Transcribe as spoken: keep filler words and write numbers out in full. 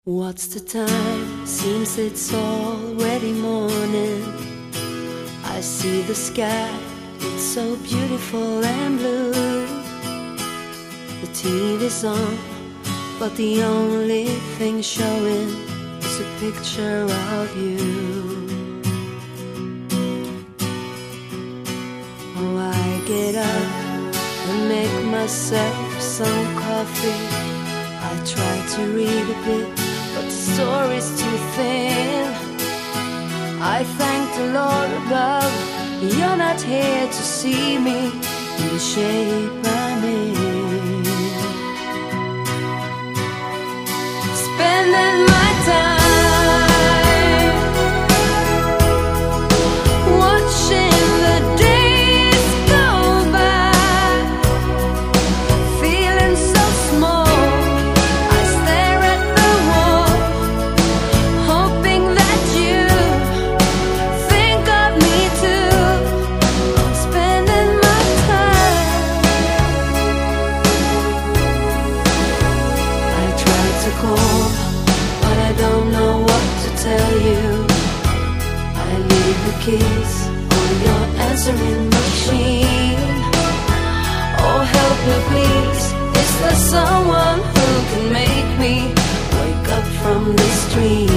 What's the time? Seems it's already morning. I see the sky, it's so beautiful and blue. The T V's on, but the only thing showing is a picture of you. Oh, I get up and make myself some coffee. I try to read a bit, but the story's too thin. I thank the Lord above, you're not here to see me in the shape I'm in. Spending my time watching the days go by, feeling so small. But I don't know what to tell you. I leave the keys on your answering machine. Oh, help me please, is there someone who can make me wake up from this dream?